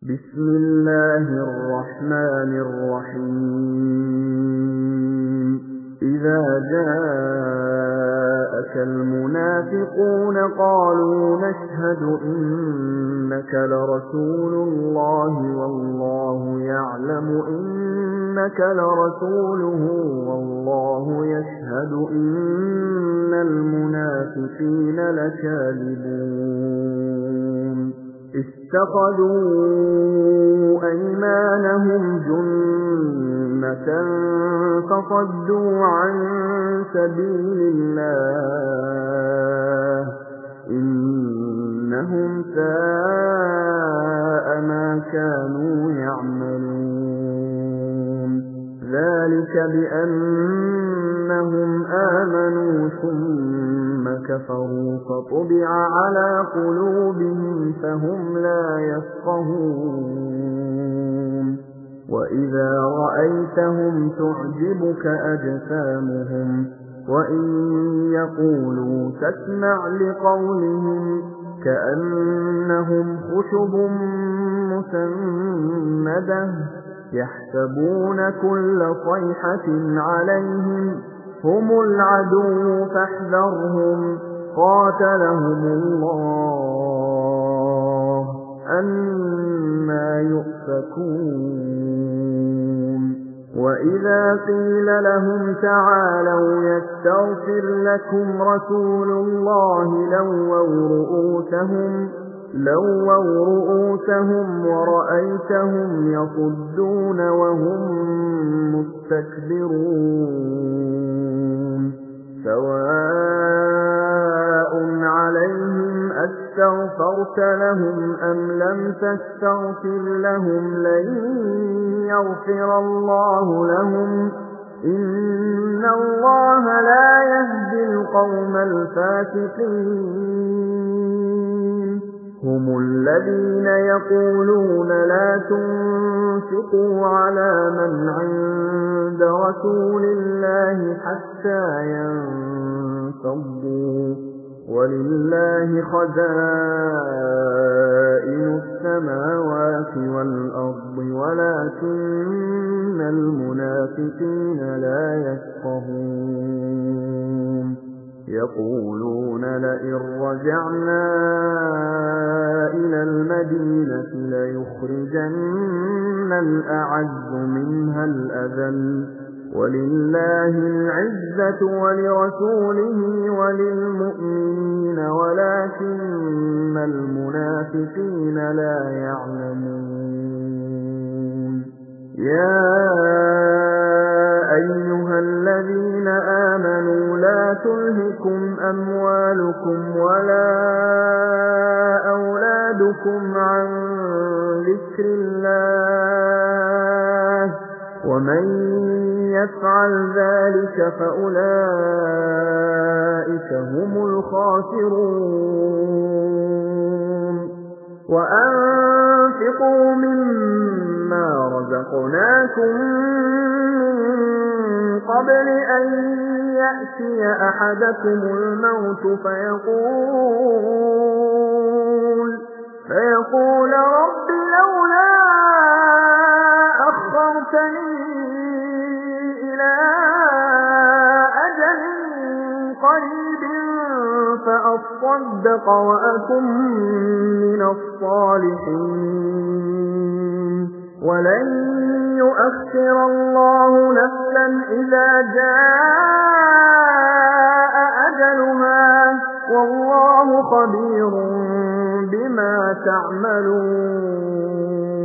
بسم الله الرحمن الرحيم إذا جاءك المنافقون قالوا نشهد إنك لرسول الله والله يعلم إنك لرسوله والله يشهد إن المنافقين لكاذبون اتخذوا أيمانهم جنة فصدوا عن سبيل الله إنهم ساء ما كانوا يعملون ذلك بأنهم آمنوا ثم كفروا فطبع على قلوبهم فهم لا يفقهون وإذا رأيتهم تعجبك أجسامهم وإن يقولوا تسمع لقولهم كأنهم خشب مسندة يحسبون كل صيحة عليهم هم العدو فاحذرهم قاتلهم الله أنى يؤفكون وإذا قيل لهم تعالوا يستغفر لكم رسول الله لووا رؤوسهم ورأيتهم يصدون وهم مستكبرون سواء عليهم أستغفرت لهم أم لم تستغفر لهم لن يغفر الله لهم إن الله لا يهدي القوم الفاسقين هم الذين يقولون لا تنفقوا على من عند رسول الله حتى ينفضوا ولله خزائن السماوات والأرض ولكن المنافقين لا يفقهون يقولون لئن رجعنا إلى المدينة ليخرجن الأعز منها الأذل ولله العزة ولرسوله وللمؤمنين ولكن المنافقين لا يعلمون يا أيها الذين آمنوا لا تلهكم أموالكم ولا أولادكم عن ذكر الله ومن يفعل ذلك فأولئك هم الخاسرون وأنفقوا مما رزقناكم من قبل أن يأتي أحدكم الموت فيقول رب لولا أخرتني إلى أجل قريب فأصدق وأكن من الصالحين ولن يؤخر الله نفسا إذا جاء أجلها والله خبير بما تعملون